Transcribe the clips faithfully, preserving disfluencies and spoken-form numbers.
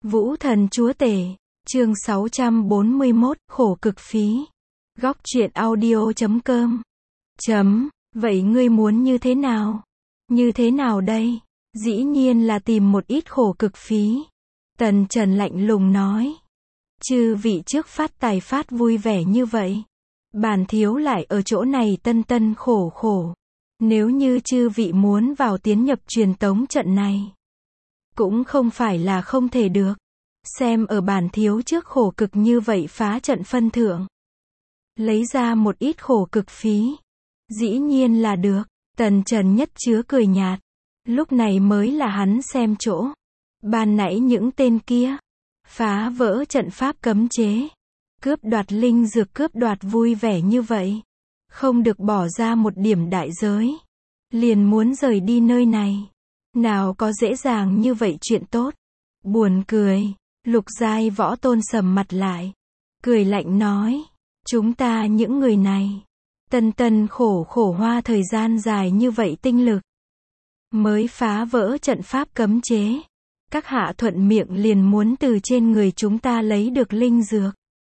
Vũ Thần Chúa Tể, chương sáu trăm bốn mươi mốt, khổ cực phí. Góc truyện audio chấm com. Chấm, vậy ngươi muốn như thế nào? Như thế nào đây? Dĩ nhiên là tìm một ít khổ cực phí. Tần Trần lạnh lùng nói. Chư vị trước phát tài phát vui vẻ như vậy. Bản thiếu lại ở chỗ này tân tân khổ khổ. Nếu như chư vị muốn vào tiến nhập truyền tống trận này, cũng không phải là không thể được. Xem ở bản thiếu trước khổ cực như vậy phá trận phân thượng. Lấy ra một ít khổ cực phí. Dĩ nhiên là được. Tần Trần nhất chứa cười nhạt. Lúc này mới là hắn xem chỗ. Ban nãy những tên kia phá vỡ trận pháp cấm chế, cướp đoạt linh dược, cướp đoạt vui vẻ như vậy, không được bỏ ra một điểm đại giới, liền muốn rời đi nơi này. Nào có dễ dàng như vậy chuyện tốt. Buồn cười. Lục giai võ tôn sầm mặt lại, cười lạnh nói, chúng ta những người này, tân tân khổ khổ hoa thời gian dài như vậy tinh lực, mới phá vỡ trận pháp cấm chế. Các hạ thuận miệng liền muốn từ trên người chúng ta lấy được linh dược.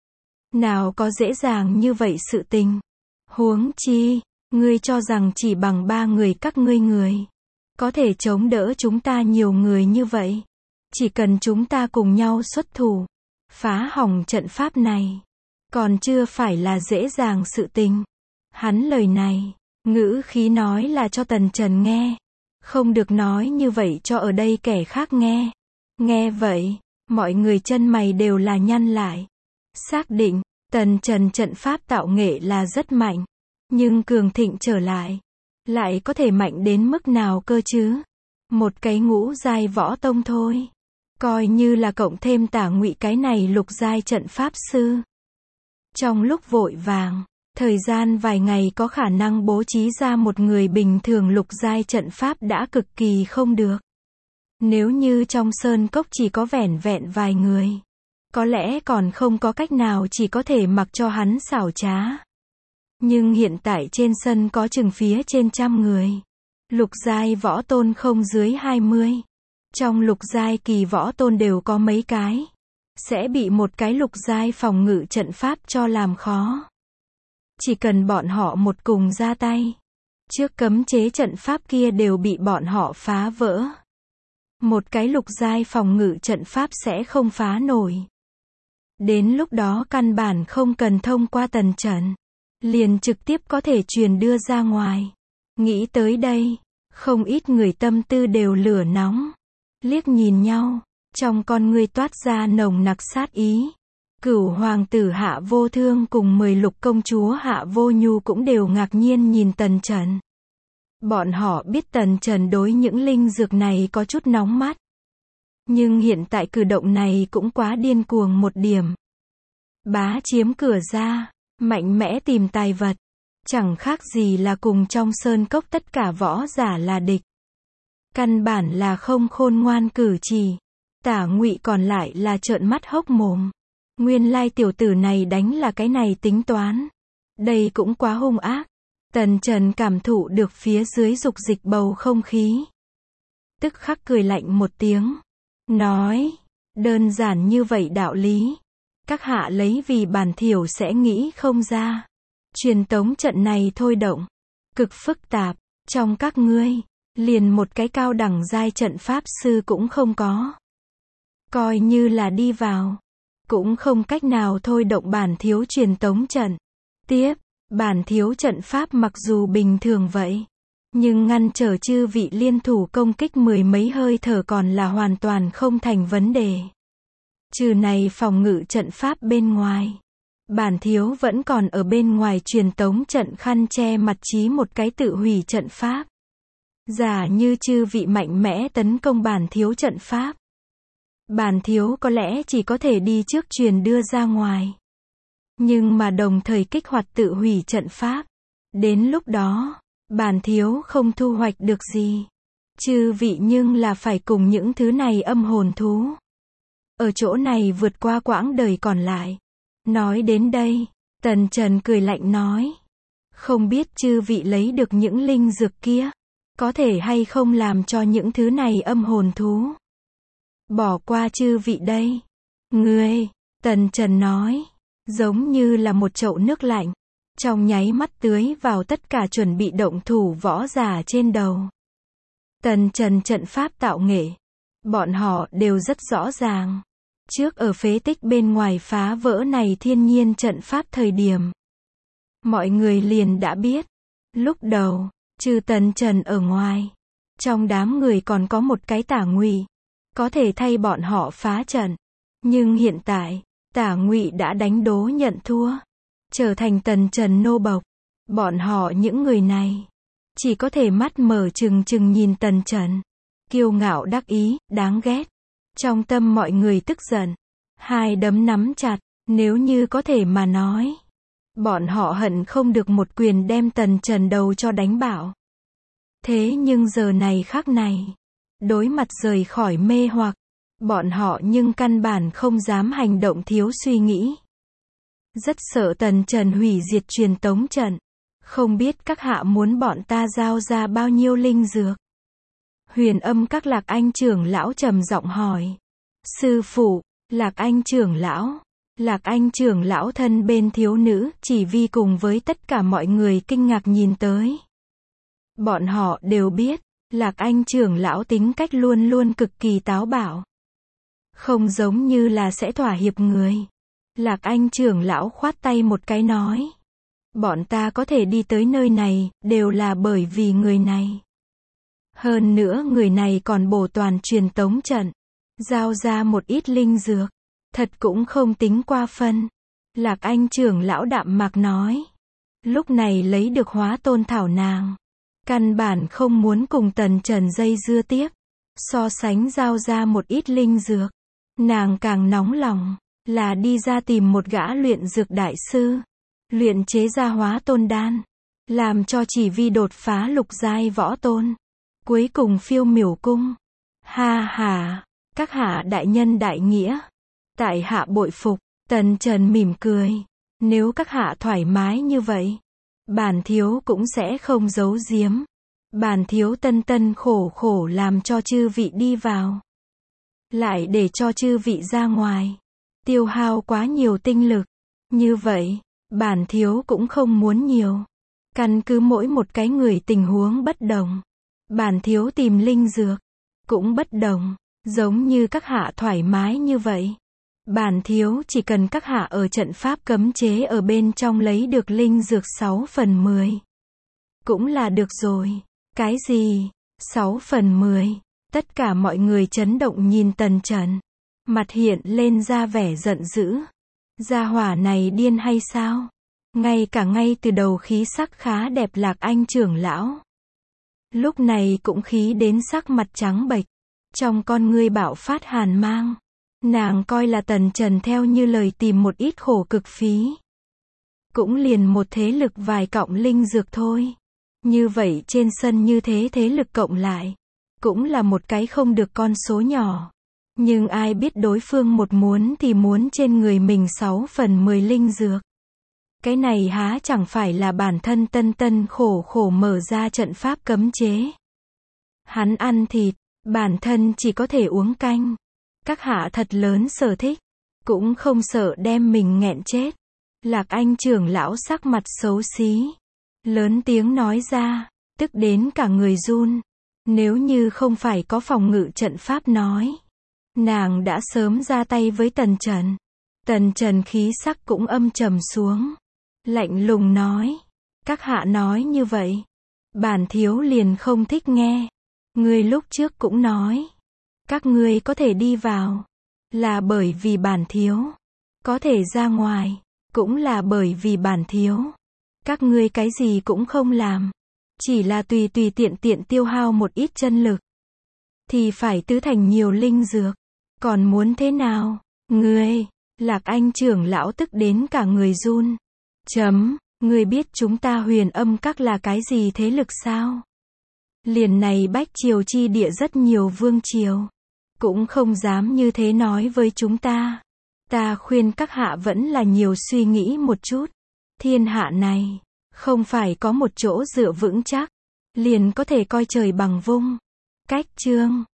Nào có dễ dàng như vậy sự tình. Huống chi, ngươi cho rằng chỉ bằng ba người các ngươi người, có thể chống đỡ chúng ta nhiều người như vậy. Chỉ cần chúng ta cùng nhau xuất thủ, phá hỏng trận pháp này, còn chưa phải là dễ dàng sự tình. Hắn lời này, ngữ khí nói là cho Tần Trần nghe. Không được nói như vậy cho ở đây kẻ khác nghe. Nghe vậy, mọi người chân mày đều là nhăn lại. Xác định, Tần Trần trận pháp tạo nghệ là rất mạnh. Nhưng cường thịnh trở lại, lại có thể mạnh đến mức nào cơ chứ? Một cái ngũ giai võ tông thôi. Coi như là cộng thêm Tả Ngụy cái này lục giai trận pháp sư. Trong lúc vội vàng, thời gian vài ngày có khả năng bố trí ra một người bình thường lục giai trận pháp đã cực kỳ không được. Nếu như trong sơn cốc chỉ có vẻn vẹn vài người, có lẽ còn không có cách nào, chỉ có thể mặc cho hắn xảo trá. Nhưng hiện tại trên sân có chừng phía trên trăm người. Lục giai võ tôn không dưới hai mươi. Trong lục giai kỳ võ tôn đều có mấy cái. Sẽ bị một cái lục giai phòng ngự trận pháp cho làm khó. Chỉ cần bọn họ một cùng ra tay, trước cấm chế trận pháp kia đều bị bọn họ phá vỡ. Một cái lục giai phòng ngự trận pháp sẽ không phá nổi. Đến lúc đó căn bản không cần thông qua Tần Trần, liền trực tiếp có thể truyền đưa ra ngoài. Nghĩ tới đây, không ít người tâm tư đều lửa nóng. Liếc nhìn nhau, trong con ngươi toát ra nồng nặc sát ý. Cửu hoàng tử Hạ Vô Thương cùng mười lục công chúa Hạ Vô Nhu cũng đều ngạc nhiên nhìn Tần Trần. Bọn họ biết Tần Trần đối những linh dược này có chút nóng mắt. Nhưng hiện tại cử động này cũng quá điên cuồng một điểm. Bá chiếm cửa ra, mạnh mẽ tìm tài vật. Chẳng khác gì là cùng trong sơn cốc tất cả võ giả là địch. Căn bản là không khôn ngoan cử chỉ. Tả Ngụy còn lại là trợn mắt hốc mồm. Nguyên lai tiểu tử này đánh là cái này tính toán. Đây cũng quá hung ác. Tần Trần cảm thụ được phía dưới dục dịch bầu không khí. Tức khắc cười lạnh một tiếng. Nói, đơn giản như vậy đạo lý. Các hạ lấy vì bản thiểu sẽ nghĩ không ra. Truyền tống trận này thôi động. Cực phức tạp. Trong các ngươi, liền một cái cao đẳng giai trận pháp sư cũng không có. Coi như là đi vào, cũng không cách nào thôi động bản thiếu truyền tống trận. Tiếp, bản thiếu trận pháp mặc dù bình thường vậy, nhưng ngăn trở chư vị liên thủ công kích mười mấy hơi thở còn là hoàn toàn không thành vấn đề. Trừ này phòng ngự trận pháp bên ngoài, bản thiếu vẫn còn ở bên ngoài truyền tống trận khăn che mặt chí một cái tự hủy trận pháp. Giả như chư vị mạnh mẽ tấn công bản thiếu trận pháp, bản thiếu có lẽ chỉ có thể đi trước truyền đưa ra ngoài. Nhưng mà đồng thời kích hoạt tự hủy trận pháp. Đến lúc đó, bản thiếu không thu hoạch được gì. Chư vị nhưng là phải cùng những thứ này âm hồn thú ở chỗ này vượt qua quãng đời còn lại. Nói đến đây, Tần Trần cười lạnh nói. Không biết chư vị lấy được những linh dược kia, có thể hay không làm cho những thứ này âm hồn thú Bỏ qua chư vị đây. Ngươi, Tần Trần nói, giống như là một chậu nước lạnh, trong nháy mắt tưới vào tất cả chuẩn bị động thủ võ giả trên đầu. Tần Trần trận pháp tạo nghệ, bọn họ đều rất rõ ràng. Trước ở phế tích bên ngoài phá vỡ này thiên nhiên trận pháp thời điểm, mọi người liền đã biết. Lúc đầu, trừ Tần Trần ở ngoài, trong đám người còn có một cái Tả Ngụy, có thể thay bọn họ phá trận. Nhưng hiện tại, Tả Ngụy đã đánh đố nhận thua, trở thành Tần Trần nô bộc. Bọn họ những người này, chỉ có thể mắt mở trừng trừng nhìn Tần Trần. Kiêu ngạo đắc ý, đáng ghét. Trong tâm mọi người tức giận, hai đấm nắm chặt, nếu như có thể mà nói. Bọn họ hận không được một quyền đem Tần Trần đầu cho đánh bạo. Thế nhưng giờ này khắc này, đối mặt rời khỏi mê hoặc, bọn họ nhưng căn bản không dám hành động thiếu suy nghĩ. Rất sợ Tần Trần hủy diệt truyền tống trận. Không biết các hạ muốn bọn ta giao ra bao nhiêu linh dược? Huyền Âm các Lạc Anh trưởng lão trầm giọng hỏi. Sư phụ, Lạc Anh trưởng lão. Lạc Anh trưởng lão thân bên thiếu nữ, chỉ vi cùng với tất cả mọi người kinh ngạc nhìn tới. Bọn họ đều biết, Lạc Anh trưởng lão tính cách luôn luôn cực kỳ táo bạo. Không giống như là sẽ thỏa hiệp người. Lạc Anh trưởng lão khoát tay một cái nói. Bọn ta có thể đi tới nơi này, đều là bởi vì người này. Hơn nữa người này còn bổ toàn truyền tống trận. Giao ra một ít linh dược. Thật cũng không tính qua phân. Lạc Anh trưởng lão đạm mạc nói. Lúc này lấy được hóa tôn thảo nàng. Căn bản không muốn cùng Tần Trần dây dưa tiếp. So sánh giao ra một ít linh dược. Nàng càng nóng lòng, là đi ra tìm một gã luyện dược đại sư. Luyện chế ra hóa tôn đan. Làm cho chỉ vi đột phá lục giai võ tôn. Cuối cùng phiêu miểu cung. Ha ha, các hạ đại nhân đại nghĩa. Tại hạ bội phục. Tần Trần mỉm cười. Nếu các hạ thoải mái như vậy, bản thiếu cũng sẽ không giấu giếm. Bản thiếu tân tân khổ khổ làm cho chư vị đi vào. Lại để cho chư vị ra ngoài. Tiêu hao quá nhiều tinh lực. Như vậy, bản thiếu cũng không muốn nhiều. Căn cứ mỗi một cái người tình huống bất đồng. Bản thiếu tìm linh dược. Cũng bất đồng. Giống như các hạ thoải mái như vậy. Bản thiếu chỉ cần các hạ ở trận pháp cấm chế ở bên trong lấy được linh dược sáu phần mười. Cũng là được rồi. Cái gì? sáu phần mười. Tất cả mọi người chấn động nhìn Tần Trần. Mặt hiện lên ra vẻ giận dữ. Gia hỏa này điên hay sao? Ngay cả ngay từ đầu khí sắc khá đẹp Lạc Anh trưởng lão. Lúc này cũng khí đến sắc mặt trắng bệch. Trong con ngươi bạo phát hàn mang. Nàng coi là Tần Trần theo như lời tìm một ít khổ cực phí. Cũng liền một thế lực vài cọng linh dược thôi. Như vậy trên sân như thế thế lực cộng lại. Cũng là một cái không được con số nhỏ. Nhưng ai biết đối phương một muốn thì muốn trên người mình sáu phần mười linh dược. Cái này há chẳng phải là bản thân tân tân khổ khổ mở ra trận pháp cấm chế. Hắn ăn thịt, bản thân chỉ có thể uống canh. Các hạ thật lớn sở thích, cũng không sợ đem mình nghẹn chết. Lạc Anh trưởng lão sắc mặt xấu xí, lớn tiếng nói ra, tức đến cả người run. Nếu như không phải có phòng ngự trận pháp nói, nàng đã sớm ra tay với Tần Trần. Tần Trần khí sắc cũng âm trầm xuống, lạnh lùng nói, các hạ nói như vậy, bản thiếu liền không thích nghe. Ngươi lúc trước cũng nói, các ngươi có thể đi vào, là bởi vì bản thiếu, có thể ra ngoài, cũng là bởi vì bản thiếu. Các ngươi cái gì cũng không làm, chỉ là tùy tùy tiện tiện tiêu hao một ít chân lực, thì phải tứ thành nhiều linh dược, còn muốn thế nào? Ngươi, Lạc Anh trưởng lão tức đến cả người run. Chấm, ngươi biết chúng ta Huyền Âm các là cái gì thế lực sao? Liền này Bách Triều chi địa rất nhiều vương triều, cũng không dám như thế nói với chúng ta. Ta khuyên các hạ vẫn là nhiều suy nghĩ một chút. Thiên hạ này, không phải có một chỗ dựa vững chắc, liền có thể coi trời bằng vung. Cách chương